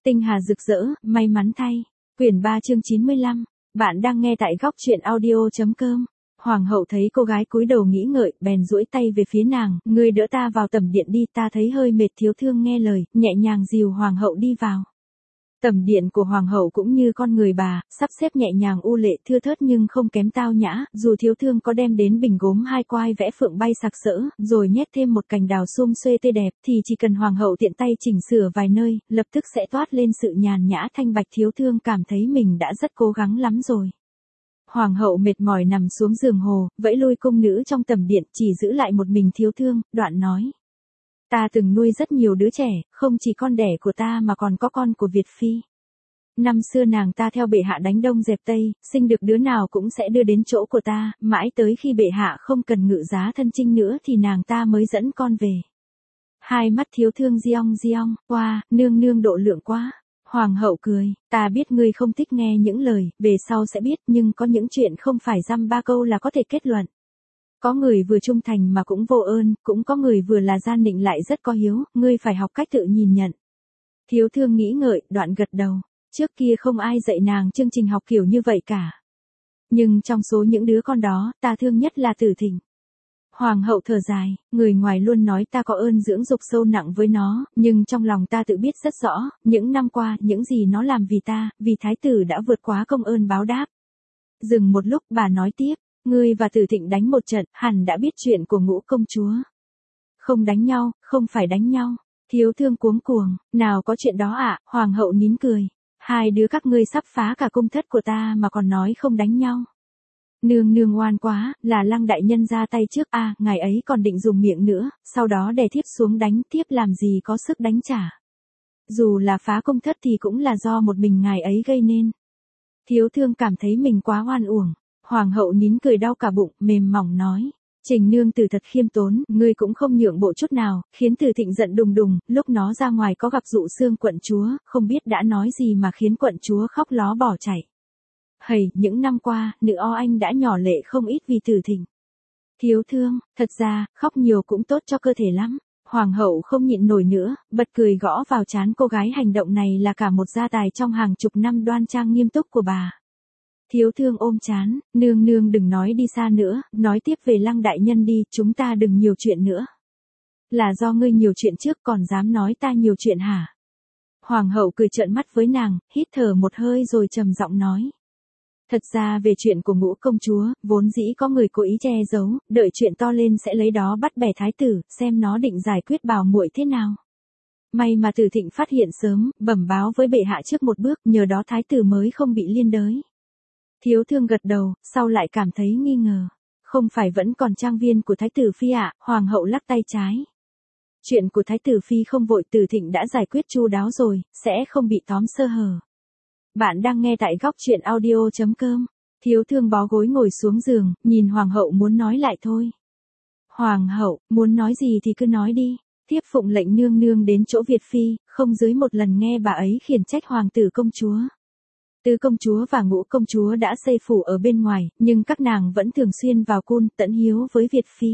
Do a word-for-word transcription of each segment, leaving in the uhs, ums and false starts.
Tinh hà rực rỡ, may mắn thay. Quyển ba chương chín mươi lăm. Bạn đang nghe tại góc truyện audio.com. Hoàng hậu thấy cô gái cúi đầu nghĩ ngợi, bèn duỗi tay về phía nàng, ngươi đỡ ta vào tẩm điện đi, ta thấy hơi mệt. Thiếu thương nghe lời, nhẹ nhàng dìu hoàng hậu đi vào. Tẩm điện của hoàng hậu cũng như con người bà, sắp xếp nhẹ nhàng u lệ thưa thớt nhưng không kém tao nhã, dù thiếu thương có đem đến bình gốm hai quai vẽ phượng bay sặc sỡ, rồi nhét thêm một cành đào sum xuê tươi đẹp, thì chỉ cần hoàng hậu tiện tay chỉnh sửa vài nơi, lập tức sẽ toát lên sự nhàn nhã thanh bạch. Thiếu thương cảm thấy mình đã rất cố gắng lắm rồi. Hoàng hậu mệt mỏi nằm xuống giường hồ, vẫy lui cung nữ trong tẩm điện, chỉ giữ lại một mình thiếu thương, đoạn nói. Ta từng nuôi rất nhiều đứa trẻ, không chỉ con đẻ của ta mà còn có con của Việt Phi. Năm xưa nàng ta theo bệ hạ đánh đông dẹp tây, sinh được đứa nào cũng sẽ đưa đến chỗ của ta, mãi tới khi bệ hạ không cần ngự giá thân chinh nữa thì nàng ta mới dẫn con về. Hai mắt thiếu thương giong giong, qua, nương nương độ lượng quá. Hoàng hậu cười, ta biết ngươi không thích nghe những lời, về sau sẽ biết, nhưng có những chuyện không phải dăm ba câu là có thể kết luận. Có người vừa trung thành mà cũng vô ơn, cũng có người vừa là gian nịnh lại rất có hiếu, ngươi phải học cách tự nhìn nhận. Thiếu thương nghĩ ngợi, đoạn gật đầu, trước kia không ai dạy nàng chương trình học kiểu như vậy cả. Nhưng trong số những đứa con đó, ta thương nhất là Tử Thịnh. Hoàng hậu thở dài, người ngoài luôn nói ta có ơn dưỡng dục sâu nặng với nó, nhưng trong lòng ta tự biết rất rõ, những năm qua, những gì nó làm vì ta, vì thái tử đã vượt quá công ơn báo đáp. Dừng một lúc, bà nói tiếp. Ngươi và Tử Thịnh đánh một trận, hẳn đã biết chuyện của Ngũ công chúa. Không đánh nhau, không phải đánh nhau. Thiếu thương cuống cuồng, nào có chuyện đó ạ, à? Hoàng hậu nín cười. Hai đứa các ngươi sắp phá cả cung thất của ta mà còn nói không đánh nhau. Nương nương ngoan quá, là Lăng đại nhân ra tay trước a, à, ngài ấy còn định dùng miệng nữa, sau đó đè thiếp xuống đánh, thiếp làm gì có sức đánh trả. Dù là phá cung thất thì cũng là do một mình ngài ấy gây nên. Thiếu thương cảm thấy mình quá oan uổng. Hoàng hậu nín cười đau cả bụng, mềm mỏng nói. Trình nương tử thật khiêm tốn, ngươi cũng không nhượng bộ chút nào, khiến Tử Thịnh giận đùng đùng, lúc nó ra ngoài có gặp dụ xương quận chúa, không biết đã nói gì mà khiến quận chúa khóc ló bỏ chạy. Hầy, những năm qua, nữ o anh đã nhỏ lệ không ít vì Tử Thịnh. Thiếu thương, thật ra, khóc nhiều cũng tốt cho cơ thể lắm. Hoàng hậu không nhịn nổi nữa, bật cười gõ vào trán cô gái. Hành động này là cả một gia tài trong hàng chục năm đoan trang nghiêm túc của bà. Thiếu thương ôm chán, nương nương đừng nói đi xa nữa, nói tiếp về Lăng đại nhân đi, chúng ta đừng nhiều chuyện nữa. Là do ngươi nhiều chuyện trước còn dám nói ta nhiều chuyện hả? Hoàng hậu cười trợn mắt với nàng, hít thở một hơi rồi trầm giọng nói. Thật ra về chuyện của Ngũ công chúa, vốn dĩ có người cố ý che giấu, đợi chuyện to lên sẽ lấy đó bắt bẻ thái tử, xem nó định giải quyết bảo muội thế nào. May mà Tử Thịnh phát hiện sớm, bẩm báo với bệ hạ trước một bước, nhờ đó thái tử mới không bị liên đới. Thiếu thương gật đầu, sau lại cảm thấy nghi ngờ. Không phải vẫn còn trang viên của thái tử phi ạ, à? Hoàng hậu lắc tay trái. Chuyện của thái tử phi không vội, Tử Thịnh đã giải quyết chu đáo rồi, sẽ không bị tóm sơ hở. Bạn đang nghe tại góc truyện audio.com. Thiếu thương bó gối ngồi xuống giường, nhìn hoàng hậu muốn nói lại thôi. Hoàng hậu, muốn nói gì thì cứ nói đi. Thiếp phụng lệnh nương nương đến chỗ Việt Phi, không dưới một lần nghe bà ấy khiển trách hoàng tử công chúa. Tứ công chúa và Ngũ công chúa đã xây phủ ở bên ngoài, nhưng các nàng vẫn thường xuyên vào cung tận hiếu với Việt Phi.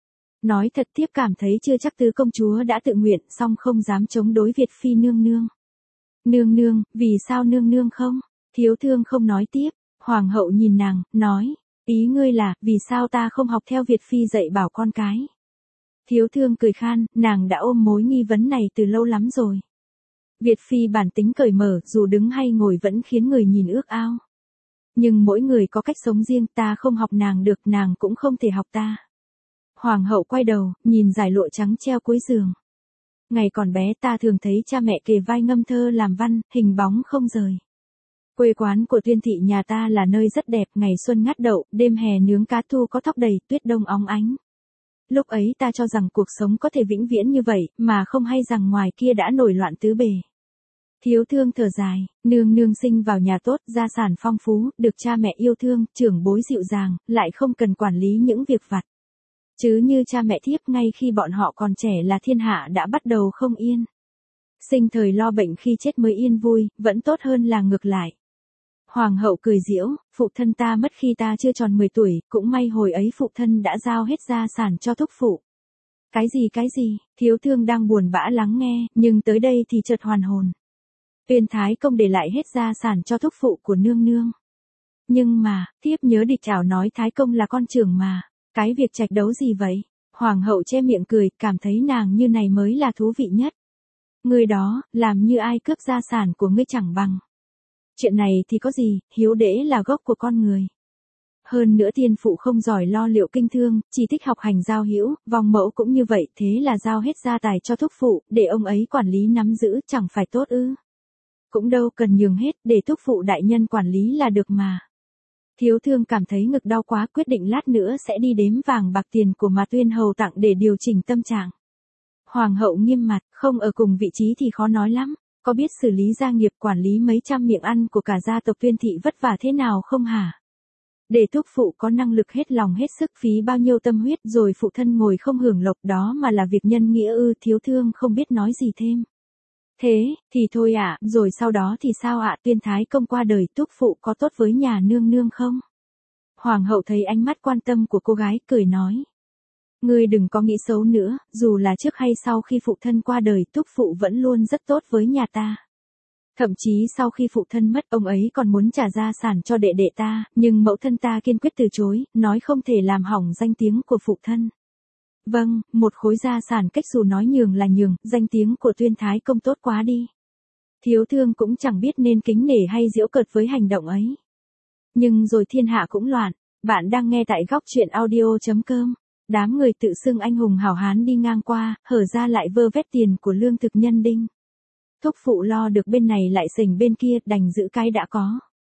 Nói thật thiếp cảm thấy chưa chắc tứ công chúa đã tự nguyện, song không dám chống đối Việt Phi nương nương. Nương nương, vì sao nương nương không? Thiếu thương không nói tiếp, hoàng hậu nhìn nàng, nói, ý ngươi là, vì sao ta không học theo Việt Phi dạy bảo con cái? Thiếu thương cười khan, nàng đã ôm mối nghi vấn này từ lâu lắm rồi. Việt Phi bản tính cởi mở, dù đứng hay ngồi vẫn khiến người nhìn ước ao. Nhưng mỗi người có cách sống riêng, ta không học nàng được, nàng cũng không thể học ta. Hoàng hậu quay đầu, nhìn dải lụa trắng treo cuối giường. Ngày còn bé ta thường thấy cha mẹ kề vai ngâm thơ làm văn, hình bóng không rời. Quê quán của Tuyên thị nhà ta là nơi rất đẹp, ngày xuân ngắt đậu, đêm hè nướng cá thu có thóc đầy, tuyết đông óng ánh. Lúc ấy ta cho rằng cuộc sống có thể vĩnh viễn như vậy, mà không hay rằng ngoài kia đã nổi loạn tứ bề. Thiếu thương thở dài, nương nương sinh vào nhà tốt, gia sản phong phú, được cha mẹ yêu thương, trưởng bối dịu dàng, lại không cần quản lý những việc vặt. Chứ như cha mẹ thiếp ngay khi bọn họ còn trẻ là thiên hạ đã bắt đầu không yên. Sinh thời lo bệnh khi chết mới yên vui, vẫn tốt hơn là ngược lại. Hoàng hậu cười giễu, phụ thân ta mất khi ta chưa tròn mười tuổi, cũng may hồi ấy phụ thân đã giao hết gia sản cho thúc phụ. Cái gì cái gì, thiếu thương đang buồn bã lắng nghe, nhưng tới đây thì chợt hoàn hồn. Tuyên Thái Công để lại hết gia sản cho thúc phụ của nương nương. Nhưng mà, thiếp nhớ địch chảo nói Thái Công là con trưởng mà, cái việc trạch đấu gì vậy? Hoàng hậu che miệng cười, cảm thấy nàng như này mới là thú vị nhất. Người đó, làm như ai cướp gia sản của ngươi chẳng bằng. Chuyện này thì có gì, hiếu đễ là gốc của con người. Hơn nữa tiên phụ không giỏi lo liệu kinh thương, chỉ thích học hành giao hữu, vòng mẫu cũng như vậy, thế là giao hết gia tài cho thúc phụ, để ông ấy quản lý nắm giữ, chẳng phải tốt ư? Cũng đâu cần nhường hết, để thúc phụ đại nhân quản lý là được mà. Thiếu thương cảm thấy ngực đau quá, quyết định lát nữa sẽ đi đếm vàng bạc tiền của mà Tuyên hầu tặng để điều chỉnh tâm trạng. Hoàng hậu nghiêm mặt, không ở cùng vị trí thì khó nói lắm, có biết xử lý gia nghiệp quản lý mấy trăm miệng ăn của cả gia tộc Tuyên thị vất vả thế nào không hả? Để thúc phụ có năng lực hết lòng hết sức phí bao nhiêu tâm huyết rồi phụ thân ngồi không hưởng lộc đó mà là việc nhân nghĩa ư? Thiếu thương không biết nói gì thêm. Thế, thì thôi ạ, rồi sau đó thì sao ạ? Tuyên Thái Công qua đời, thúc phụ có tốt với nhà nương nương không? Hoàng hậu thấy ánh mắt quan tâm của cô gái, cười nói. Ngươi đừng có nghĩ xấu nữa, dù là trước hay sau khi phụ thân qua đời, thúc phụ vẫn luôn rất tốt với nhà ta. Thậm chí sau khi phụ thân mất, ông ấy còn muốn trả gia sản cho đệ đệ ta, nhưng mẫu thân ta kiên quyết từ chối, nói không thể làm hỏng danh tiếng của phụ thân. Vâng, một khối gia sản cách dù nói nhường là nhường, danh tiếng của Tuyên Thái Công tốt quá đi. Thiếu thương cũng chẳng biết nên kính nể hay giễu cợt với hành động ấy. Nhưng rồi thiên hạ cũng loạn, bạn đang nghe tại góc truyện audio chấm com. Đám người tự xưng anh hùng hảo hán đi ngang qua, hở ra lại vơ vét tiền của lương thực nhân đinh. Thúc phụ lo được bên này lại sình bên kia, đành giữ cái đã có.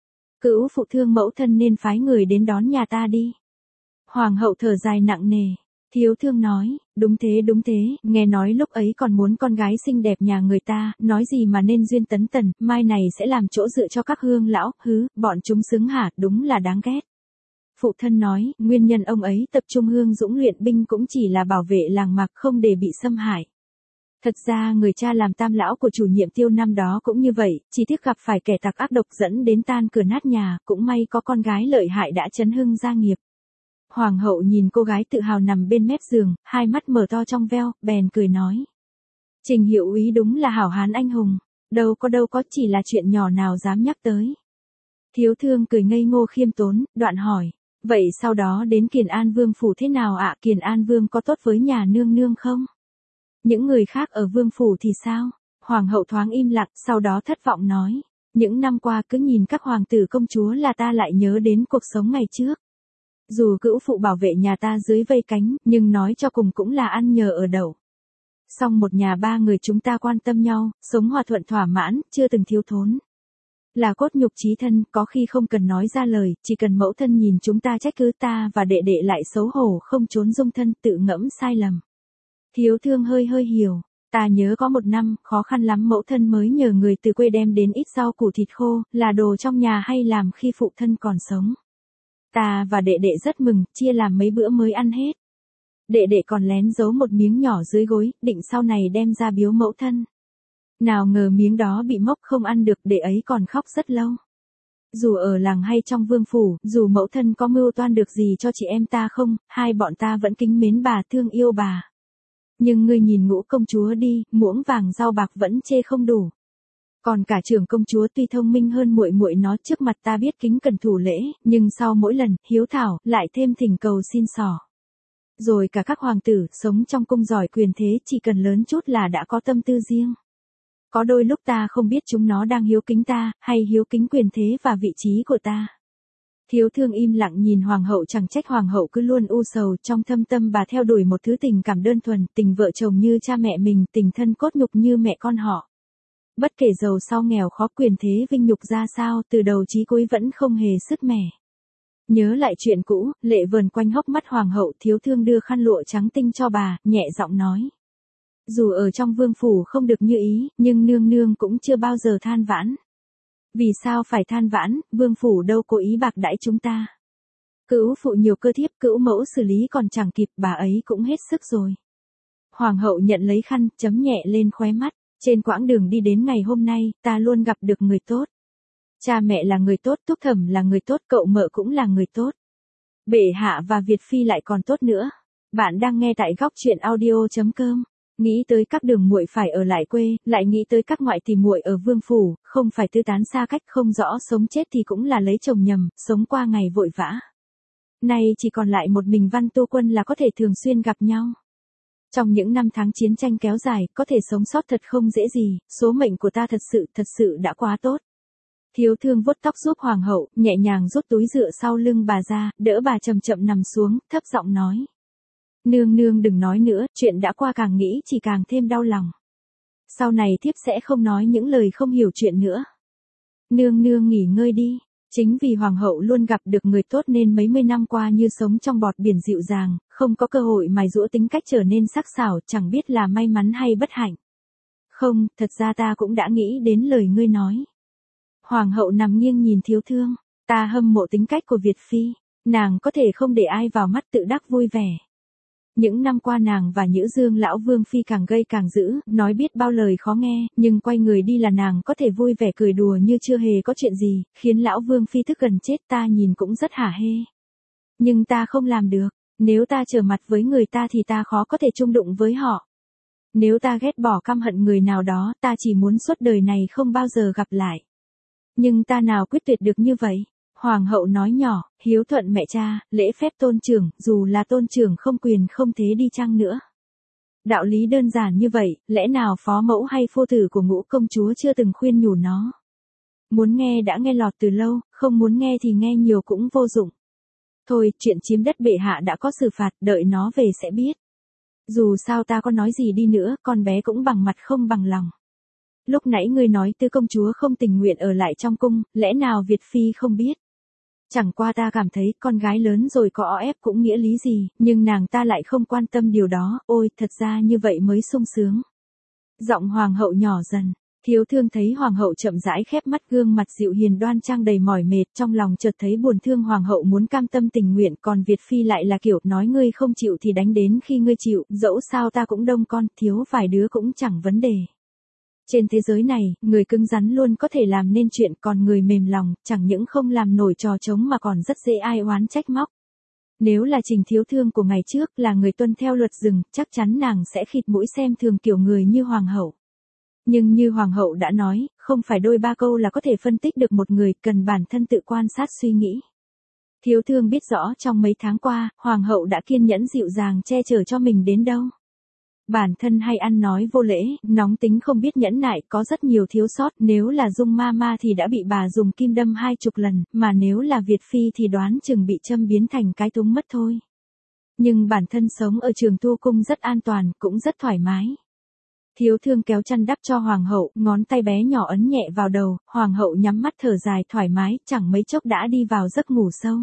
Cữu phụ thương mẫu thân nên phái người đến đón nhà ta đi. Hoàng hậu thở dài nặng nề. Thiếu thương nói, đúng thế đúng thế, nghe nói lúc ấy còn muốn con gái xinh đẹp nhà người ta, nói gì mà nên duyên tấn tần, mai này sẽ làm chỗ dựa cho các hương lão, hứ, bọn chúng xứng hả, đúng là đáng ghét. Phụ thân nói, nguyên nhân ông ấy tập trung hương dũng luyện binh cũng chỉ là bảo vệ làng mạc không để bị xâm hại. Thật ra người cha làm tam lão của chủ nhiệm Tiêu năm đó cũng như vậy, chỉ tiếc gặp phải kẻ tặc ác độc dẫn đến tan cửa nát nhà, cũng may có con gái lợi hại đã chấn hưng gia nghiệp. Hoàng hậu nhìn cô gái tự hào nằm bên mép giường, hai mắt mở to trong veo, bèn cười nói. Trình hiệu úy đúng là hảo hán anh hùng, đâu có đâu có, chỉ là chuyện nhỏ nào dám nhắc tới. Thiếu thương cười ngây ngô khiêm tốn, đoạn hỏi, vậy sau đó đến Kiền An Vương phủ thế nào ạ? Kiền An Vương có tốt với nhà nương nương không? Những người khác ở vương phủ thì sao? Hoàng hậu thoáng im lặng, sau đó thất vọng nói. Những năm qua cứ nhìn các hoàng tử công chúa là ta lại nhớ đến cuộc sống ngày trước. Dù cữu phụ bảo vệ nhà ta dưới vây cánh, nhưng nói cho cùng cũng là ăn nhờ ở đậu. Song một nhà ba người chúng ta quan tâm nhau, sống hòa thuận thỏa mãn, chưa từng thiếu thốn. Là cốt nhục chí thân, có khi không cần nói ra lời, chỉ cần mẫu thân nhìn chúng ta trách cứ ta và đệ đệ lại xấu hổ không trốn dung thân, tự ngẫm sai lầm. Thiếu thương hơi hơi hiểu, ta nhớ có một năm, khó khăn lắm mẫu thân mới nhờ người từ quê đem đến ít rau củ thịt khô, là đồ trong nhà hay làm khi phụ thân còn sống. Ta và đệ đệ rất mừng, chia làm mấy bữa mới ăn hết. Đệ đệ còn lén giấu một miếng nhỏ dưới gối, định sau này đem ra biếu mẫu thân. Nào ngờ miếng đó bị mốc không ăn được, đệ ấy còn khóc rất lâu. Dù ở làng hay trong vương phủ, dù mẫu thân có mưu toan được gì cho chị em ta không, hai bọn ta vẫn kính mến bà, thương yêu bà. Nhưng ngươi nhìn Ngũ công chúa đi, muỗng vàng rau bạc vẫn chê không đủ. Còn cả trưởng công chúa tuy thông minh hơn muội muội nó, trước mặt ta biết kính cẩn thủ lễ, nhưng sau mỗi lần hiếu thảo lại thêm thỉnh cầu xin xỏ. Rồi cả các hoàng tử sống trong cung giỏi quyền thế, chỉ cần lớn chút là đã có tâm tư riêng. Có đôi lúc ta không biết chúng nó đang hiếu kính ta, hay hiếu kính quyền thế và vị trí của ta. Thiếu thương im lặng nhìn hoàng hậu, chẳng trách hoàng hậu cứ luôn u sầu, trong thâm tâm bà theo đuổi một thứ tình cảm đơn thuần, tình vợ chồng như cha mẹ mình, tình thân cốt nhục như mẹ con họ. Bất kể giàu sau nghèo khó quyền thế vinh nhục ra sao, từ đầu chí cuối vẫn không hề sứt mẻ. Nhớ lại chuyện cũ, lệ vờn quanh hốc mắt hoàng hậu, thiếu thương đưa khăn lụa trắng tinh cho bà, nhẹ giọng nói. Dù ở trong vương phủ không được như ý, nhưng nương nương cũng chưa bao giờ than vãn. Vì sao phải than vãn, vương phủ đâu cố ý bạc đãi chúng ta. Cữu phụ nhiều cơ thiếp, cữu mẫu xử lý còn chẳng kịp, bà ấy cũng hết sức rồi. Hoàng hậu nhận lấy khăn, chấm nhẹ lên khóe mắt. Trên quãng đường đi đến ngày hôm nay, ta luôn gặp được người tốt. Cha mẹ là người tốt, thúc thẩm là người tốt, cậu mợ cũng là người tốt. Bệ hạ và Việt phi lại còn tốt nữa. Bạn đang nghe tại góc truyện audio chấm com. Nghĩ tới các đường muội phải ở lại quê, lại nghĩ tới các ngoại tỷ muội ở vương phủ, không phải tư tán xa cách không rõ sống chết thì cũng là lấy chồng nhầm, sống qua ngày vội vã. Nay chỉ còn lại một mình Văn Tu Quân là có thể thường xuyên gặp nhau. Trong những năm tháng chiến tranh kéo dài, có thể sống sót thật không dễ gì, số mệnh của ta thật sự, thật sự đã quá tốt. Thiếu Thương vuốt tóc giúp hoàng hậu, nhẹ nhàng rút túi dựa sau lưng bà ra, đỡ bà chậm chậm nằm xuống, thấp giọng nói. Nương nương đừng nói nữa, chuyện đã qua càng nghĩ chỉ càng thêm đau lòng. Sau này thiếp sẽ không nói những lời không hiểu chuyện nữa. Nương nương nghỉ ngơi đi. Chính vì hoàng hậu luôn gặp được người tốt nên mấy mươi năm qua như sống trong bọt biển dịu dàng, không có cơ hội mài giũa tính cách trở nên sắc sảo, chẳng biết là may mắn hay bất hạnh. Không, thật ra ta cũng đã nghĩ đến lời ngươi nói. Hoàng hậu nằm nghiêng nhìn Thiếu Thương, ta hâm mộ tính cách của Việt Phi, nàng có thể không để ai vào mắt tự đắc vui vẻ. Những năm qua nàng và Nhữ Dương lão Vương Phi càng gây càng dữ, nói biết bao lời khó nghe, nhưng quay người đi là nàng có thể vui vẻ cười đùa như chưa hề có chuyện gì, khiến lão Vương Phi tức gần chết, ta nhìn cũng rất hả hê. Nhưng ta không làm được, nếu ta trở mặt với người ta thì ta khó có thể chung đụng với họ. Nếu ta ghét bỏ căm hận người nào đó, ta chỉ muốn suốt đời này không bao giờ gặp lại. Nhưng ta nào quyết tuyệt được như vậy? Hoàng hậu nói nhỏ, hiếu thuận mẹ cha, lễ phép tôn trưởng, dù là tôn trưởng không quyền không thế đi chăng nữa. Đạo lý đơn giản như vậy, lẽ nào phó mẫu hay phu tử của Ngũ công chúa chưa từng khuyên nhủ nó? Muốn nghe đã nghe lọt từ lâu, không muốn nghe thì nghe nhiều cũng vô dụng. Thôi, chuyện chiếm đất bệ hạ đã có xử phạt, đợi nó về sẽ biết. Dù sao ta có nói gì đi nữa, con bé cũng bằng mặt không bằng lòng. Lúc nãy ngươi nói Tư công chúa không tình nguyện ở lại trong cung, lẽ nào Việt Phi không biết? Chẳng qua ta cảm thấy con gái lớn rồi có o ép cũng nghĩa lý gì, nhưng nàng ta lại không quan tâm điều đó, ôi thật ra như vậy mới sung sướng. Giọng hoàng hậu nhỏ dần, Thiếu Thương thấy hoàng hậu chậm rãi khép mắt, gương mặt dịu hiền đoan trang đầy mỏi mệt, trong lòng chợt thấy buồn thương. Hoàng hậu muốn cam tâm tình nguyện, còn Việt Phi lại là kiểu nói ngươi không chịu thì đánh đến khi ngươi chịu, dẫu sao ta cũng đông con, thiếu vài đứa cũng chẳng vấn đề. Trên thế giới này, người cứng rắn luôn có thể làm nên chuyện, còn người mềm lòng, chẳng những không làm nổi trò trống mà còn rất dễ ai oán trách móc. Nếu là Trình Thiếu Thương của ngày trước, là người tuân theo luật rừng, chắc chắn nàng sẽ khịt mũi xem thường kiểu người như hoàng hậu. Nhưng như hoàng hậu đã nói, không phải đôi ba câu là có thể phân tích được một người, cần bản thân tự quan sát suy nghĩ. Thiếu Thương biết rõ trong mấy tháng qua, hoàng hậu đã kiên nhẫn dịu dàng che chở cho mình đến đâu. Bản thân hay ăn nói vô lễ, nóng tính không biết nhẫn nại, có rất nhiều thiếu sót, nếu là Dung ma ma thì đã bị bà dùng kim đâm hai chục lần, mà nếu là Việt Phi thì đoán chừng bị châm biến thành cái túng mất thôi. Nhưng bản thân sống ở Trường Thu Cung rất an toàn, cũng rất thoải mái. Thiếu Thương kéo chăn đắp cho hoàng hậu, ngón tay bé nhỏ ấn nhẹ vào đầu, hoàng hậu nhắm mắt thở dài thoải mái, chẳng mấy chốc đã đi vào giấc ngủ sâu.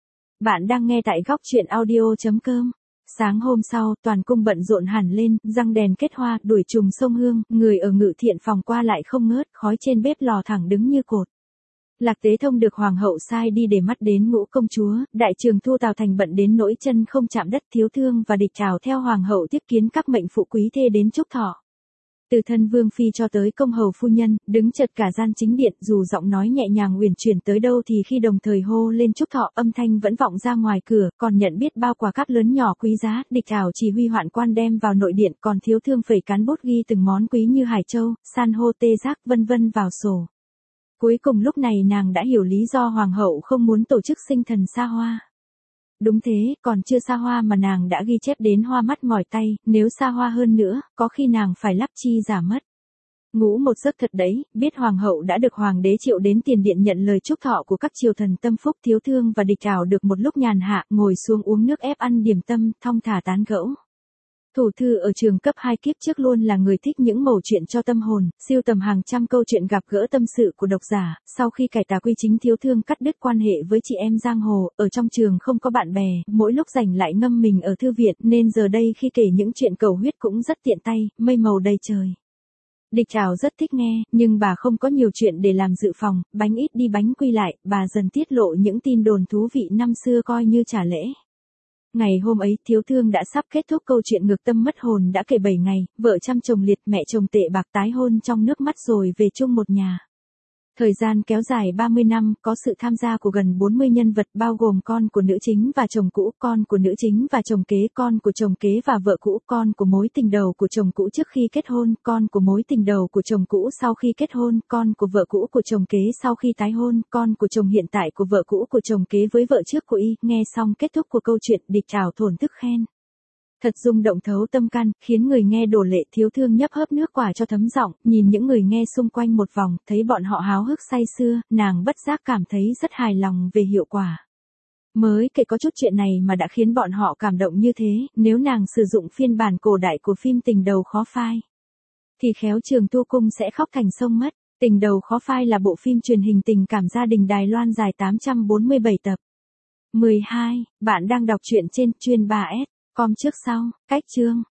Bạn đang nghe tại góc truyện audio chấm com. Sáng hôm sau, toàn cung bận rộn hẳn lên, răng đèn kết hoa, đuổi trùng sông hương, người ở ngự thiện phòng qua lại không ngớt, khói trên bếp lò thẳng đứng như cột. Lạc Tế Thông được hoàng hậu sai đi để mắt đến Ngũ công chúa, đại trường Thu Tào Thành bận đến nỗi chân không chạm đất. Thiếu Thương và Địch Trảo theo hoàng hậu tiếp kiến các mệnh phụ quý thê đến chúc thọ. Từ thân Vương Phi cho tới công hầu phu nhân, đứng chật cả gian chính điện, dù giọng nói nhẹ nhàng uyển chuyển tới đâu thì khi đồng thời hô lên chúc thọ, âm thanh vẫn vọng ra ngoài cửa, còn nhận biết bao quà cáp lớn nhỏ quý giá. Địch Trảo chỉ huy hoạn quan đem vào nội điện, còn Thiếu Thương phẩy cán bút ghi từng món quý như hải châu, san hô, tê giác vân vân vào sổ. Cuối cùng lúc này nàng đã hiểu lý do hoàng hậu không muốn tổ chức sinh thần xa hoa. Đúng thế, còn chưa xa hoa mà nàng đã ghi chép đến hoa mắt mỏi tay, nếu xa hoa hơn nữa, có khi nàng phải lắp chi giả mất. Ngủ một giấc thật đấy, biết hoàng hậu đã được hoàng đế triệu đến tiền điện nhận lời chúc thọ của các triều thần tâm phúc. Thiếu Thương và Địch Trảo được một lúc nhàn hạ, ngồi xuống uống nước ép ăn điểm tâm, thong thả tán gẫu. Thủ thư ở trường cấp hai kiếp trước luôn là người thích những mẩu chuyện cho tâm hồn, siêu tầm hàng trăm câu chuyện gặp gỡ tâm sự của độc giả. Sau khi cải tà quy chính, Thiếu Thương cắt đứt quan hệ với chị em giang hồ, ở trong trường không có bạn bè, mỗi lúc rảnh lại ngâm mình ở thư viện, nên giờ đây khi kể những chuyện cầu huyết cũng rất tiện tay, mây màu đầy trời. Địch Trảo rất thích nghe, nhưng bà không có nhiều chuyện để làm dự phòng, bánh ít đi bánh quy lại, bà dần tiết lộ những tin đồn thú vị năm xưa coi như trả lễ. Ngày hôm ấy, Thiếu Thương đã sắp kết thúc câu chuyện ngược tâm mất hồn đã kể bảy ngày, vợ trăm chồng liệt, mẹ chồng tệ bạc tái hôn trong nước mắt rồi về chung một nhà. Thời gian kéo dài ba mươi năm, có sự tham gia của gần bốn mươi nhân vật bao gồm con của nữ chính và chồng cũ, con của nữ chính và chồng kế, con của chồng kế và vợ cũ, con của mối tình đầu của chồng cũ trước khi kết hôn, con của mối tình đầu của chồng cũ sau khi kết hôn, con của vợ cũ của chồng kế sau khi tái hôn, con của chồng hiện tại của vợ cũ của chồng kế với vợ trước của y. Nghe xong kết thúc của câu chuyện, địch trảo thổn thức khen. Thật rung động thấu tâm can, khiến người nghe đổ lệ, thiếu thương nhấp hớp nước quả cho thấm giọng, nhìn những người nghe xung quanh một vòng, thấy bọn họ háo hức say sưa, nàng bất giác cảm thấy rất hài lòng về hiệu quả. Mới kể có chút chuyện này mà đã khiến bọn họ cảm động như thế, nếu nàng sử dụng phiên bản cổ đại của phim Tình đầu khó phai, thì khéo Trường Tu Cung sẽ khóc thành sông mất. Tình đầu khó phai là bộ phim truyền hình tình cảm gia đình Đài Loan dài tám trăm bốn mươi bảy tập. mười hai. Bạn đang đọc truyện trên chuyên ba S. Com trước sau, cách chương.